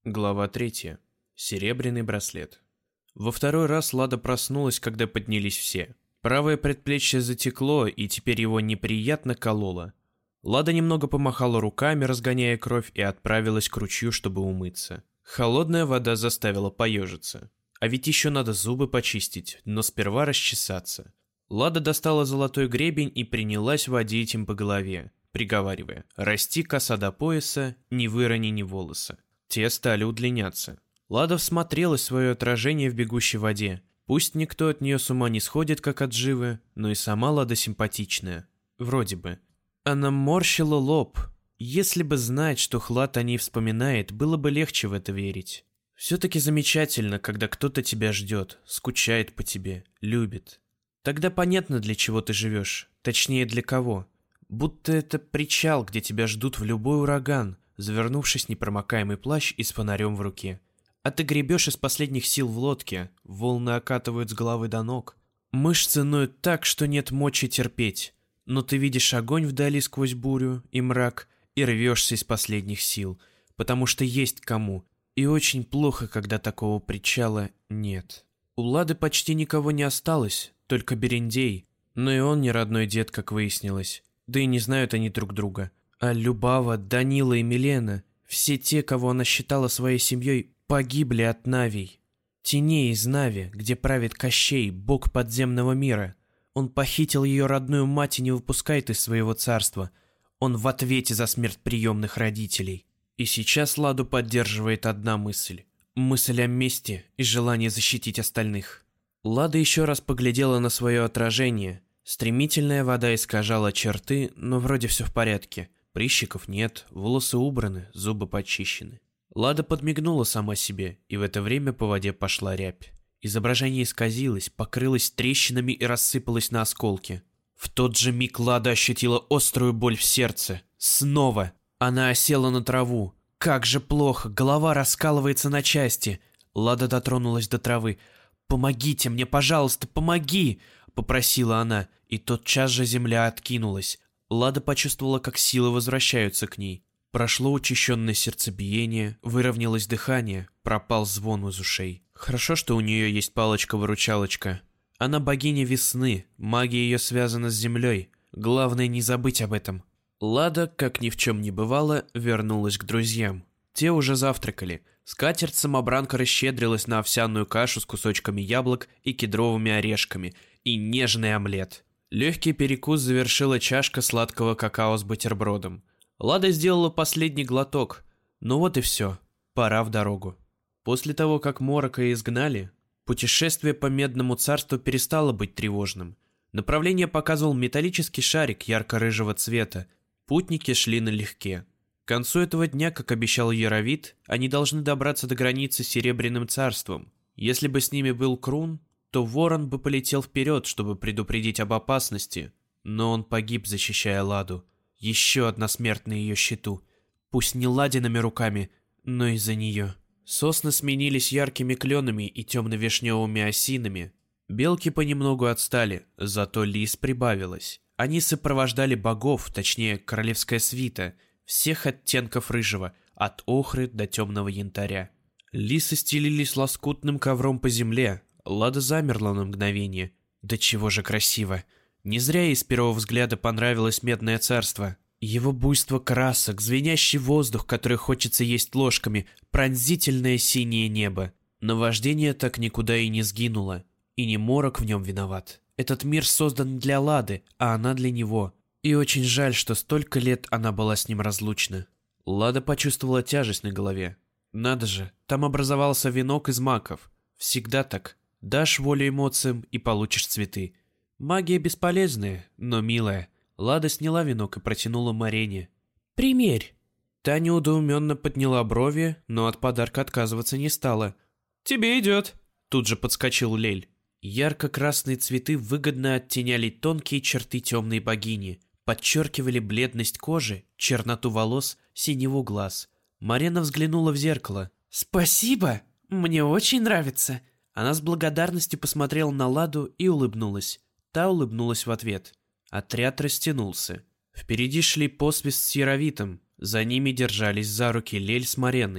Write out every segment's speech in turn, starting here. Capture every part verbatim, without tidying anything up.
Глава третья. Серебряный браслет. Во второй раз Лада проснулась, когда поднялись все. Правое предплечье затекло, и теперь его неприятно кололо. Лада немного помахала руками, разгоняя кровь, и отправилась к ручью, чтобы умыться. Холодная вода заставила поежиться. А ведь еще надо зубы почистить, но сперва расчесаться. Лада достала золотой гребень и принялась водить им по голове, приговаривая: «Расти коса до пояса, не вырони ни волоса». Те стали удлиняться. Лада всмотрелась в свое отражение в бегущей воде. Пусть никто от нее с ума не сходит, как от живы, но и сама Лада симпатичная. Вроде бы. Она морщила лоб. Если бы знать, что Хлад о ней вспоминает, было бы легче в это верить. Все-таки замечательно, когда кто-то тебя ждет, скучает по тебе, любит. Тогда понятно, для чего ты живешь, точнее, для кого. Будто это причал, где тебя ждут в любой ураган, завернувшись в непромокаемый плащ и с фонарем в руке. А ты гребешь из последних сил в лодке, волны окатывают с головы до ног. Мышцы ноют так, что нет мочи терпеть. Но ты видишь огонь вдали сквозь бурю и мрак и рвешься из последних сил, потому что есть кому. И очень плохо, когда такого причала нет. У Лады почти никого не осталось, только Берендей. Но и он не родной дед, как выяснилось. Да и не знают они друг друга. А Любава, Данила и Милена, все те, кого она считала своей семьей, погибли от Навий. Теней из Нави, где правит Кощей, бог подземного мира. Он похитил ее родную мать и не выпускает из своего царства. Он в ответе за смерть приемных родителей. И сейчас Ладу поддерживает одна мысль. Мысль о мести и желание защитить остальных. Лада еще раз поглядела на свое отражение. Стремительная вода искажала черты, но вроде все в порядке. Прыщиков нет, волосы убраны, зубы почищены. Лада подмигнула сама себе, и в это время по воде пошла рябь. Изображение исказилось, покрылось трещинами и рассыпалось на осколки. В тот же миг Лада ощутила острую боль в сердце. Снова! Она осела на траву. Как же плохо, голова раскалывается на части. Лада дотронулась до травы. «Помогите мне, пожалуйста, помоги!» — попросила она, и тотчас же земля откинулась. Лада почувствовала, как силы возвращаются к ней. Прошло учащенное сердцебиение, выровнялось дыхание, пропал звон из ушей. Хорошо, что у нее есть палочка-выручалочка. Она богиня весны, магия ее связана с землей. Главное не забыть об этом. Лада, как ни в чем не бывало, вернулась к друзьям. Те уже завтракали. Скатерть-самобранка расщедрилась на овсяную кашу с кусочками яблок и кедровыми орешками, и нежный омлет. Легкий перекус завершила чашка сладкого какао с бутербродом. Лада сделала последний глоток. Ну вот и все. Пора в дорогу. После того, как Морока изгнали, путешествие по Медному царству перестало быть тревожным. Направление показывал металлический шарик ярко-рыжего цвета. Путники шли налегке. К концу этого дня, как обещал Яровит, они должны добраться до границы с Серебряным царством. Если бы с ними был Крун, то Ворон бы полетел вперед, чтобы предупредить об опасности. Но он погиб, защищая Ладу. Еще одна смерть на ее счету. Пусть не Ладиными руками, но и за нее. Сосны сменились яркими кленами и темно-вишневыми осинами. Белки понемногу отстали, зато лис прибавилось. Они сопровождали богов, точнее, королевская свита, всех оттенков рыжего, от охры до темного янтаря. Лисы стелились лоскутным ковром по земле. Лада замерла на мгновение. Да чего же красиво. Не зря ей с первого взгляда понравилось Медное царство. Его буйство красок, звенящий воздух, который хочется есть ложками, пронзительное синее небо. Наваждение так никуда и не сгинуло. И не Морок в нем виноват. Этот мир создан для Лады, а она для него. И очень жаль, что столько лет она была с ним разлучна. Лада почувствовала тяжесть на голове. Надо же, там образовался венок из маков. Всегда так. Дашь волю эмоциям и получишь цветы. Магия бесполезная, но милая. Лада сняла венок и протянула Марене. «Примерь!» Та неудоуменно подняла брови, но от подарка отказываться не стала. «Тебе идет!» Тут же подскочил Лель. Ярко-красные цветы выгодно оттеняли тонкие черты темной богини, подчеркивали бледность кожи, черноту волос, синеву глаз. Марена взглянула в зеркало. «Спасибо! Мне очень нравится!» Она с благодарностью посмотрела на Ладу и улыбнулась. Та улыбнулась в ответ. Отряд растянулся. Впереди шли посвист с Яровитом. За ними держались за руки Лель с Мареной. В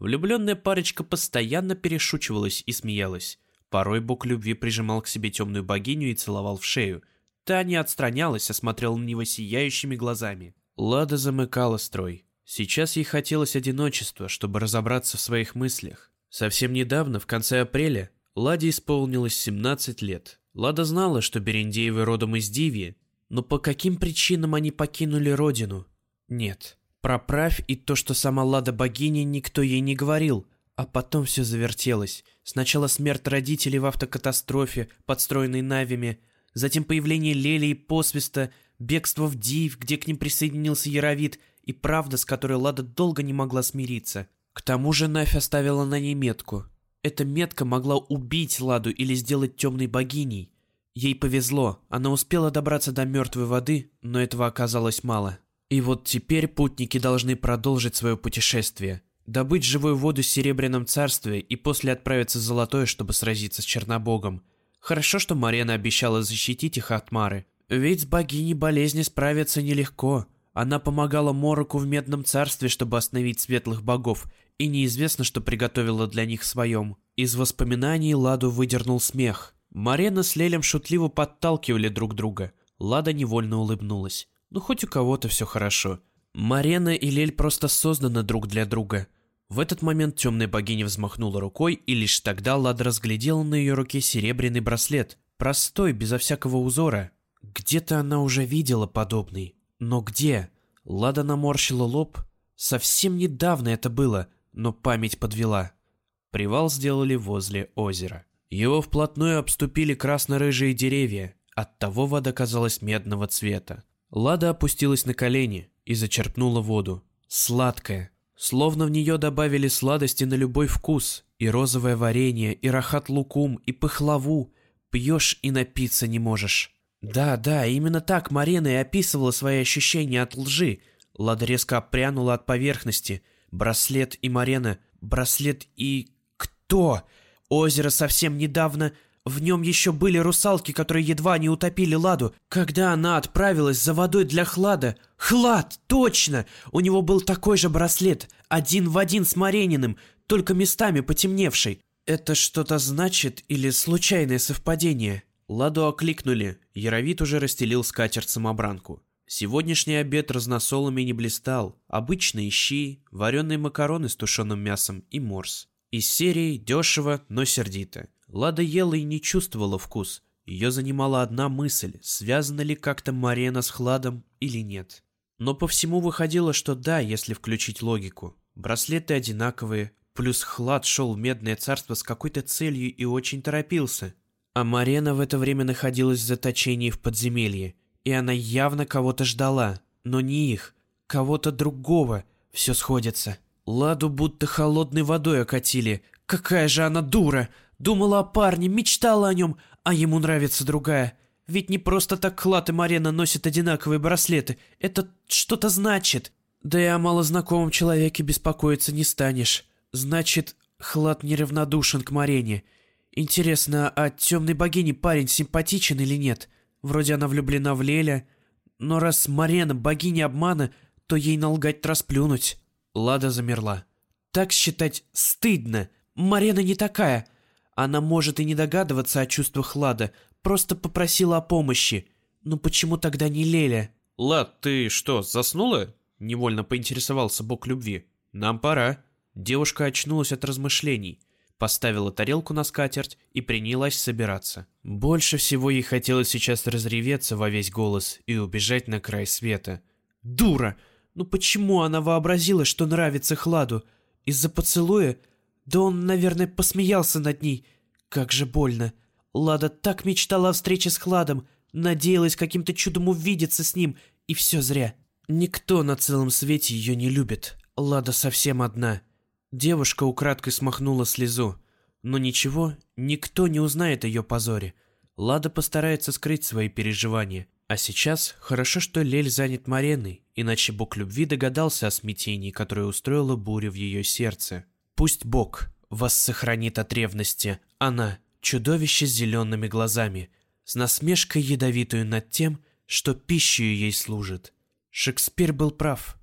Влюбленная парочка постоянно перешучивалась и смеялась. Порой бог любви прижимал к себе темную богиню и целовал в шею. Та не отстранялась, а смотрела на него сияющими глазами. Лада замыкала строй. Сейчас ей хотелось одиночества, чтобы разобраться в своих мыслях. Совсем недавно, в конце апреля, Ладе исполнилось семнадцать лет. Лада знала, что Берендеевы родом из Дивии, но по каким причинам они покинули родину? Нет. Про правь и то, что сама Лада богиня, никто ей не говорил. А потом все завертелось. Сначала смерть родителей в автокатастрофе, подстроенной Навями, затем появление Лели и Посвиста, бегство в Див, где к ним присоединился Яровит, и правда, с которой Лада долго не могла смириться. К тому же Навь оставила на ней метку. Эта метка могла убить Ладу или сделать темной богиней. Ей повезло, она успела добраться до мертвой воды, но этого оказалось мало. И вот теперь путники должны продолжить свое путешествие, добыть живую воду в Серебряном царстве и после отправиться в Золотое, чтобы сразиться с Чернобогом. Хорошо, что Марена обещала защитить их от Мары, ведь с богиней болезни справиться нелегко. Она помогала Мороку в Медном царстве, чтобы остановить светлых богов, и неизвестно, что приготовила для них в своем. Из воспоминаний Ладу выдернул смех. Марена с Лелем шутливо подталкивали друг друга. Лада невольно улыбнулась. Ну, хоть у кого-то все хорошо. Марена и Лель просто созданы друг для друга. В этот момент темная богиня взмахнула рукой, и лишь тогда Лада разглядела на ее руке серебряный браслет. Простой, безо всякого узора. Где-то она уже видела подобный. Но где? Лада наморщила лоб. Совсем недавно это было, но память подвела. Привал сделали возле озера. Его вплотную обступили красно-рыжие деревья. Оттого вода казалась медного цвета. Лада опустилась на колени и зачерпнула воду. Сладкая. Словно в нее добавили сладости на любой вкус. И розовое варенье, и рахат-лукум, и пахлаву. Пьешь и напиться не можешь. Да, да, именно так Марена и описывала свои ощущения от лжи. Лада резко отпрянула от поверхности. Браслет и Марена. Браслет и... кто? Озеро совсем недавно... В нем еще были русалки, которые едва не утопили Ладу, когда она отправилась за водой для Хлада. Хлад, точно! У него был такой же браслет, один в один с Марениным, только местами потемневший. Это что-то значит или случайное совпадение? Ладу окликнули, Яровит уже расстелил скатерть-самобранку. Сегодняшний обед разносолами не блистал. Обычные щи, вареные макароны с тушеным мясом и морс. Из серии дешево, но сердито. Лада ела и не чувствовала вкус. Ее занимала одна мысль, связана ли как-то Марена с Хладом или нет. Но по всему выходило, что да, если включить логику. Браслеты одинаковые, плюс Хлад шел в Медное царство с какой-то целью и очень торопился. А Марена в это время находилась в заточении в подземелье, и она явно кого-то ждала, но не их, кого-то другого. Все сходится. Ладу будто холодной водой окатили. Какая же она дура! Думала о парне, мечтала о нем, а ему нравится другая. Ведь не просто так Хлад и Марена носят одинаковые браслеты. Это что-то значит. Да и о малознакомом человеке беспокоиться не станешь. Значит, Хлад неравнодушен к Марене. Интересно, а темной богине парень симпатичен или нет? Вроде она влюблена в Леля. Но раз Марена богиня обмана, то ей налгать расплюнуть. Лада замерла. Так считать стыдно. Марена не такая. Она может и не догадываться о чувствах Лада, просто попросила о помощи. Но почему тогда не Леля? «Лад, ты что, заснула?» — невольно поинтересовался бог любви. «Нам пора». Девушка очнулась от размышлений, поставила тарелку на скатерть и принялась собираться. Больше всего ей хотелось сейчас разреветься во весь голос и убежать на край света. Дура! Ну почему она вообразила, что нравится Хладу? Из-за поцелуя? Да он, наверное, посмеялся над ней. Как же больно. Лада так мечтала о встрече с Хладом, надеялась каким-то чудом увидеться с ним, и все зря. Никто на целом свете ее не любит. Лада совсем одна. Девушка украдкой смахнула слезу. Но ничего, никто не узнает о ее позоре. Лада постарается скрыть свои переживания. А сейчас хорошо, что Лель занят Мареной, иначе бог любви догадался о смятении, которое устроило бурю в ее сердце. Пусть Бог вас сохранит от ревности. Она — чудовище с зелеными глазами, с насмешкой ядовитую над тем, что пищей ей служит. Шекспир был прав.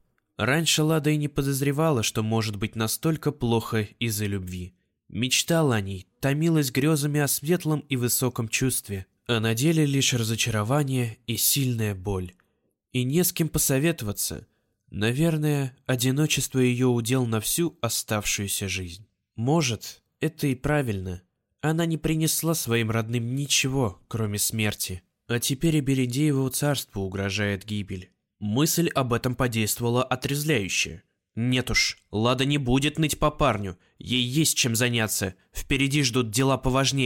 Раньше Лада и не подозревала, что может быть настолько плохо из-за любви. Мечтала о ней, томилась грезами о светлом и высоком чувстве, а на деле лишь разочарование и сильная боль. И не с кем посоветоваться. Наверное, одиночество ее удел на всю оставшуюся жизнь. Может, это и правильно. Она не принесла своим родным ничего, кроме смерти. А теперь и Берендееву царству угрожает гибель. Мысль об этом подействовала отрезвляюще. Нет уж, Лада не будет ныть по парню. Ей есть чем заняться. Впереди ждут дела поважнее.